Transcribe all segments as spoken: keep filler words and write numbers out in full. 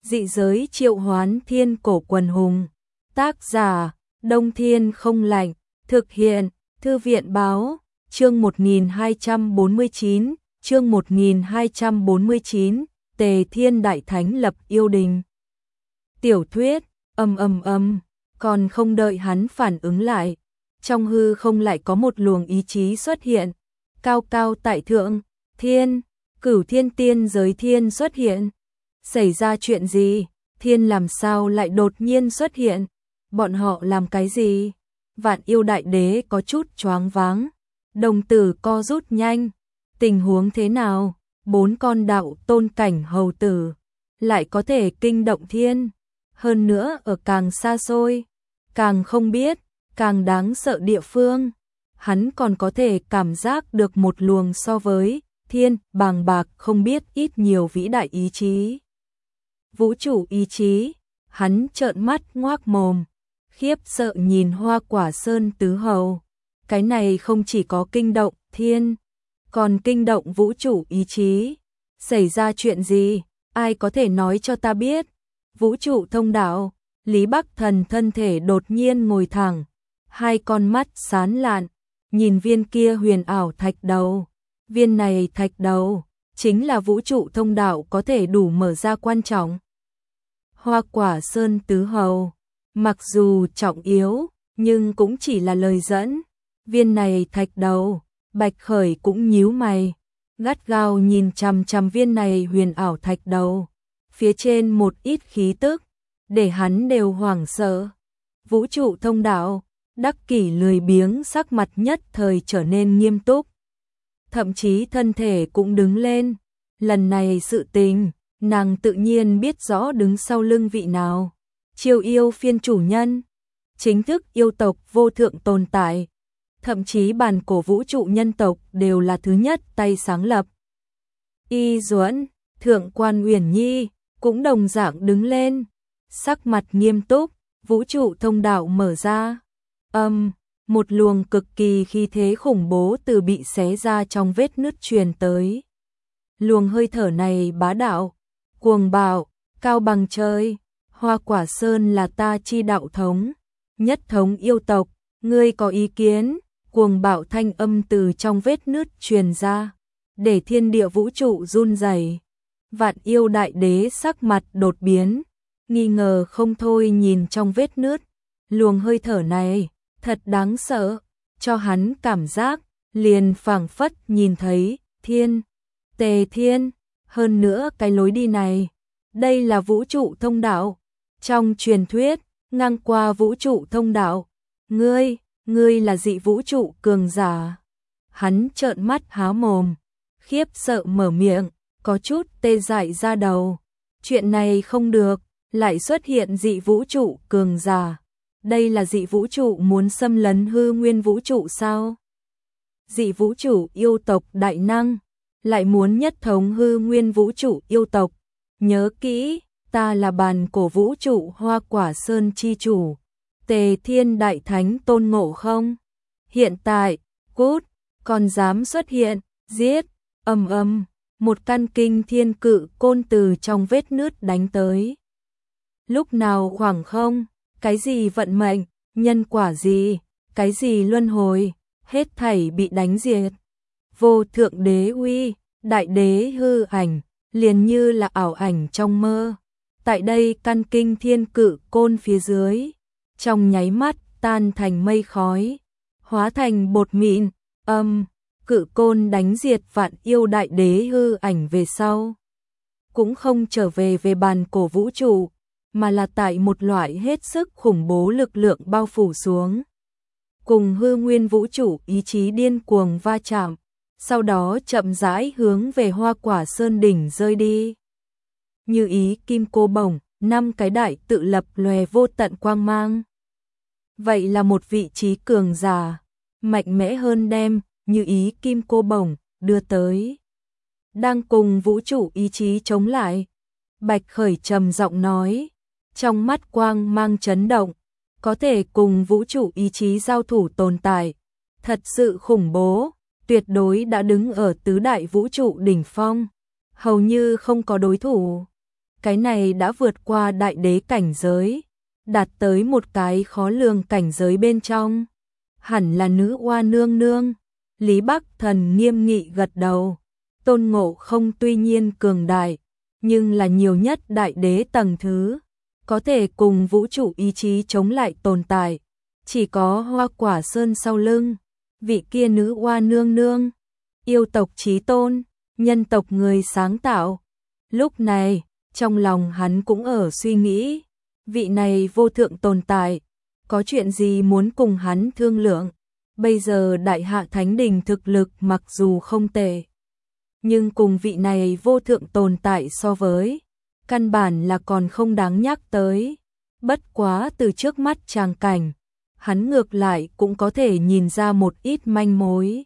Dị giới triệu hoán thiên cổ quần hùng. Tác giả, Đông Thiên không lạnh. Thực hiện, Thư viện báo, chương một nghìn hai trăm bốn mươi chín, chương một nghìn hai trăm bốn mươi chín, Tề Thiên Đại Thánh lập yêu đình. Tiểu thuyết, ầm ầm ầm, còn không đợi hắn phản ứng lại, trong hư không lại có một luồng ý chí xuất hiện, cao cao tại thượng, thiên, cửu thiên tiên giới thiên xuất hiện. Xảy ra chuyện gì? Thiên làm sao lại đột nhiên xuất hiện? Bọn họ làm cái gì? Vạn yêu đại đế có chút choáng váng, đồng tử co rút nhanh. Tình huống thế nào? Bốn con đạo tôn cảnh hầu tử lại có thể kinh động thiên, hơn nữa ở càng xa xôi, càng không biết, càng đáng sợ địa phương, hắn còn có thể cảm giác được một luồng so với thiên bàng bạc không biết ít nhiều vĩ đại ý chí. Vũ trụ ý chí, hắn trợn mắt ngoác mồm, khiếp sợ nhìn Hoa Quả Sơn tứ hầu. Cái này không chỉ có kinh động thiên, còn kinh động vũ trụ ý chí. Xảy ra chuyện gì? Ai có thể nói cho ta biết? Vũ trụ thông đạo, Lý Bắc Thần thân thể đột nhiên ngồi thẳng, hai con mắt sáng lạn, nhìn viên kia huyền ảo thạch đầu. Viên này thạch đầu, chính là vũ trụ thông đạo có thể đủ mở ra quan trọng. Hoa Quả Sơn tứ hầu, mặc dù trọng yếu, nhưng cũng chỉ là lời dẫn. Viên này thạch đầu, Bạch Khởi cũng nhíu mày, gắt gao nhìn chằm chằm viên này huyền ảo thạch đầu. Phía trên một ít khí tức, để hắn đều hoảng sợ. Vũ trụ thông đạo, Đắc Kỷ lười biếng sắc mặt nhất thời trở nên nghiêm túc. Thậm chí thân thể cũng đứng lên. Lần này sự tình, nàng tự nhiên biết rõ đứng sau lưng vị nào. Chiêu yêu phiên chủ nhân, chính thức yêu tộc vô thượng tồn tại. Thậm chí bản cổ vũ trụ nhân tộc đều là thứ nhất tay sáng lập. Y Duẫn, Thượng quan Uyển Nhi cũng đồng dạng đứng lên, sắc mặt nghiêm túc. Vũ trụ thông đạo mở ra, âm, một luồng cực kỳ khí thế khủng bố từ bị xé ra trong vết nứt truyền tới. Luồng hơi thở này bá đạo, cuồng bạo, cao bằng trời. Hoa Quả Sơn là ta chi đạo thống, nhất thống yêu tộc, ngươi có ý kiến? Cuồng bạo thanh âm từ trong vết nứt truyền ra, để thiên địa vũ trụ run rẩy. Vạn yêu đại đế sắc mặt đột biến, nghi ngờ không thôi nhìn trong vết nứt. Luồng hơi thở này, thật đáng sợ, cho hắn cảm giác, liền phảng phất nhìn thấy, thiên, Tề Thiên, hơn nữa cái lối đi này. Đây là vũ trụ thông đạo, trong truyền thuyết, ngang qua vũ trụ thông đạo. Ngươi, ngươi là dị vũ trụ cường giả. Hắn trợn mắt há mồm, khiếp sợ mở miệng, có chút tê dại ra đầu. Chuyện này không được, lại xuất hiện dị vũ trụ cường giả. Đây là dị vũ trụ muốn xâm lấn hư nguyên vũ trụ sao? Dị vũ trụ yêu tộc đại năng, lại muốn nhất thống hư nguyên vũ trụ yêu tộc. Nhớ kỹ, ta là bàn cổ vũ trụ Hoa Quả Sơn chi chủ, Tề Thiên Đại Thánh Tôn Ngộ Không. Hiện tại, cút, còn dám xuất hiện, giết, ầm ầm, một căn kinh thiên cự côn từ trong vết nứt đánh tới. Lúc nào khoảng không, cái gì vận mệnh, nhân quả gì, cái gì luân hồi, hết thảy bị đánh diệt. Vô thượng đế uy, đại đế hư ảnh, liền như là ảo ảnh trong mơ. Tại đây căn kinh thiên cự côn phía dưới, trong nháy mắt tan thành mây khói, hóa thành bột mịn. Âm, cự côn đánh diệt vạn yêu đại đế hư ảnh về sau, cũng không trở về về bàn cổ vũ trụ, mà là tại một loại hết sức khủng bố lực lượng bao phủ xuống, cùng hư nguyên vũ trụ ý chí điên cuồng va chạm, sau đó chậm rãi hướng về Hoa Quả Sơn đỉnh rơi đi. Như ý kim cô bổng, năm cái đại tự lập lòe vô tận quang mang. Vậy là một vị trí cường giả, mạnh mẽ hơn đem như ý kim cô bổng đưa tới. Đang cùng vũ trụ ý chí chống lại. Bạch Khởi trầm giọng nói, trong mắt quang mang chấn động, có thể cùng vũ trụ ý chí giao thủ tồn tại, thật sự khủng bố, tuyệt đối đã đứng ở tứ đại vũ trụ đỉnh phong, hầu như không có đối thủ. cái này đã vượt qua đại đế cảnh giới, đạt tới một cái khó lường cảnh giới bên trong. Hẳn là nữ oa nương nương. Lý Bắc Thần nghiêm nghị gật đầu. Tôn Ngộ Không tuy nhiên cường đại, nhưng là nhiều nhất đại đế tầng thứ, có thể cùng vũ trụ ý chí chống lại tồn tại. Chỉ có Hoa Quả Sơn sau lưng, vị kia nữ oa nương nương, yêu tộc chí tôn, nhân tộc người sáng tạo. Lúc này, trong lòng hắn cũng ở suy nghĩ, vị này vô thượng tồn tại, có chuyện gì muốn cùng hắn thương lượng. Bây giờ Đại Hạ Thánh Đình thực lực mặc dù không tệ, nhưng cùng vị này vô thượng tồn tại so với, căn bản là còn không đáng nhắc tới. Bất quá từ trước mắt tràng cảnh, hắn ngược lại cũng có thể nhìn ra một ít manh mối.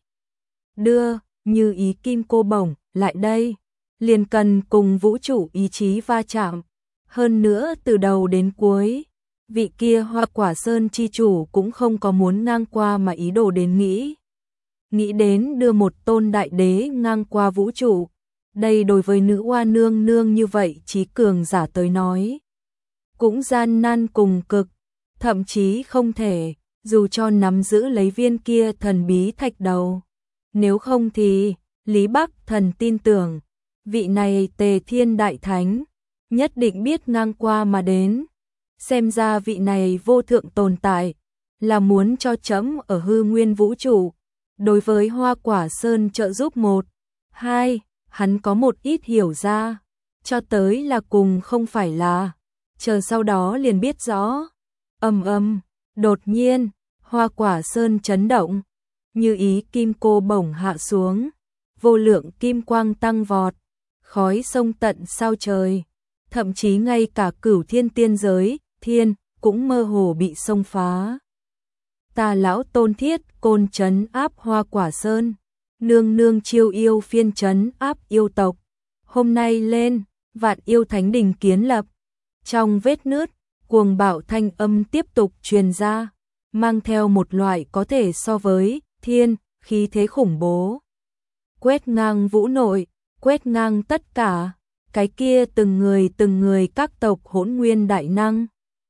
Đưa, Như Ý Kim Cô Bổng, lại đây, liền cần cùng vũ trụ ý chí va chạm. Hơn nữa từ đầu đến cuối, vị kia Hoa Quả Sơn chi chủ cũng không có muốn ngang qua mà ý đồ đến nghĩ. Nghĩ đến đưa một tôn đại đế ngang qua vũ trụ. Đây đối với nữ oa nương nương như vậy chí cường giả tới nói, cũng gian nan cùng cực, thậm chí không thể, dù cho nắm giữ lấy viên kia thần bí thạch đầu. Nếu không thì, Lý Bắc Thần tin tưởng, vị này Tề Thiên Đại Thánh, nhất định biết ngang qua mà đến. Xem ra vị này vô thượng tồn tại, là muốn cho chấm ở hư nguyên vũ trụ, đối với Hoa Quả Sơn trợ giúp một, hai, hắn có một ít hiểu ra, cho tới là cùng không phải là, chờ sau đó liền biết rõ. Ầm ầm, đột nhiên, Hoa Quả Sơn chấn động, Như Ý Kim Cô Bổng hạ xuống, vô lượng kim quang tăng vọt, khói sông tận sao trời, thậm chí ngay cả cửu thiên tiên giới, thiên, cũng mơ hồ bị xông phá. Tà lão Tôn Thiết Côn trấn áp Hoa Quả Sơn, nương nương chiêu yêu phiên trấn áp yêu tộc. Hôm nay lên, Vạn Yêu Thánh Đình kiến lập. Trong vết nứt, cuồng bạo thanh âm tiếp tục truyền ra, mang theo một loại có thể so với thiên, khí thế khủng bố. Quét ngang vũ nội, quét ngang tất cả, cái kia từng người từng người các tộc hỗn nguyên đại năng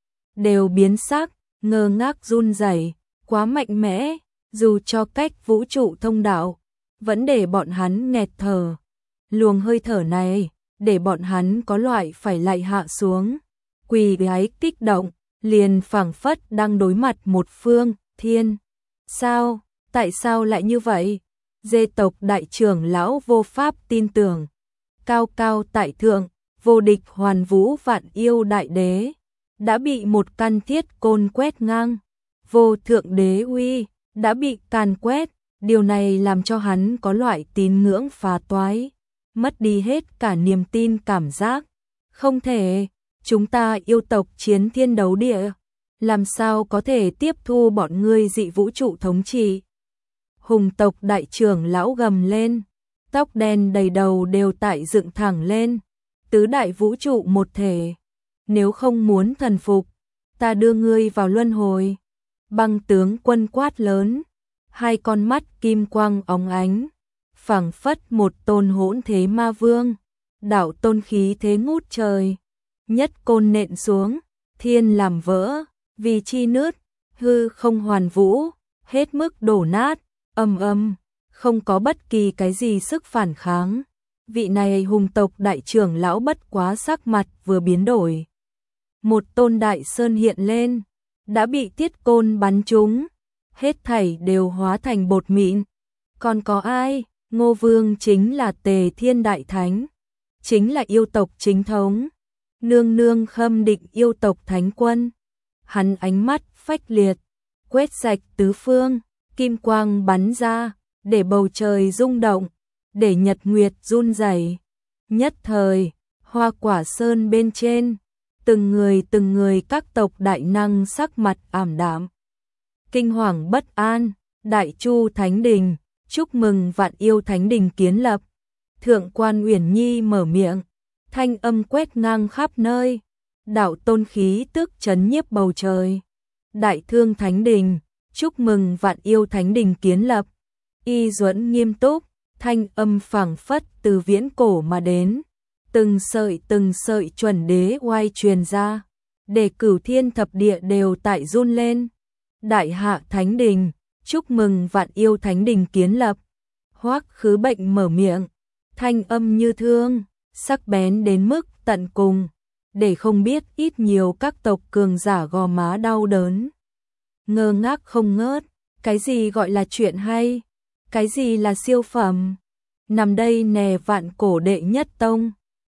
đều biến sắc, ngơ ngác run rẩy, quá mạnh mẽ, dù cho cách vũ trụ thông đạo, vẫn để bọn hắn nghẹt thở. Luồng hơi thở này, để bọn hắn có loại phải lại hạ xuống, quỳ gái kích động, liền phảng phất đang đối mặt một phương thiên. Sao, tại sao lại như vậy? Dê tộc đại trưởng lão vô pháp tin tưởng. Cao cao tại thượng, vô địch hoàn vũ vạn yêu đại đế, đã bị một căn thiết côn quét ngang. Vô thượng đế uy, đã bị càn quét. Điều này làm cho hắn có loại tín ngưỡng phá toái, mất đi hết cả niềm tin cảm giác. Không thể, chúng ta yêu tộc chiến thiên đấu địa, làm sao có thể tiếp thu bọn ngươi dị vũ trụ thống trị? Hùng tộc đại trưởng lão gầm lên, tóc đen đầy đầu đều tại dựng thẳng lên. Tứ đại vũ trụ một thể, nếu không muốn thần phục, ta đưa ngươi vào luân hồi. Băng tướng quân quát lớn, hai con mắt kim quang óng ánh, phảng phất một tôn hỗn thế ma vương, đạo tôn khí thế ngút trời, nhất côn nện xuống, thiên làm vỡ, vì chi nứt, hư không hoàn vũ, hết mức đổ nát, ầm ầm, không có bất kỳ cái gì sức phản kháng. Vị này hùng tộc đại trưởng lão bất quá sắc mặt vừa biến đổi, một tôn đại sơn hiện lên, đã bị tiết côn bắn trúng, hết thảy đều hóa thành bột mịn. Còn có ai? Ngô Vương chính là Tề Thiên Đại Thánh, chính là yêu tộc chính thống, nương nương khâm định yêu tộc thánh quân. Hắn ánh mắt phách liệt, quét sạch tứ phương, kim quang bắn ra, để bầu trời rung động, để nhật nguyệt run rẩy. Nhất thời, Hoa Quả Sơn bên trên, từng người từng người các tộc đại năng sắc mặt ảm đạm, kinh hoàng bất an. Đại Chu Thánh Đình, chúc mừng Vạn Yêu Thánh Đình kiến lập. Thượng quan Uyển Nhi mở miệng, thanh âm quét ngang khắp nơi, đạo tôn khí tức chấn nhiếp bầu trời. Đại Thương Thánh Đình, chúc mừng Vạn Yêu Thánh Đình kiến lập. Y Duẫn nghiêm túc, thanh âm phảng phất từ viễn cổ mà đến, từng sợi từng sợi chuẩn đế oai truyền ra, để cửu thiên thập địa đều tại run lên. Đại hạ thánh đình, chúc mừng vạn yêu thánh đình kiến lập. Hoắc Khứ Bệnh mở miệng, thanh âm như thương, sắc bén đến mức tận cùng, để không biết ít nhiều các tộc cường giả gò má đau đớn. Ngơ ngác không ngớt, cái gì gọi là chuyện hay, cái gì là siêu phẩm. Nằm đây nè vạn cổ đệ nhất tông,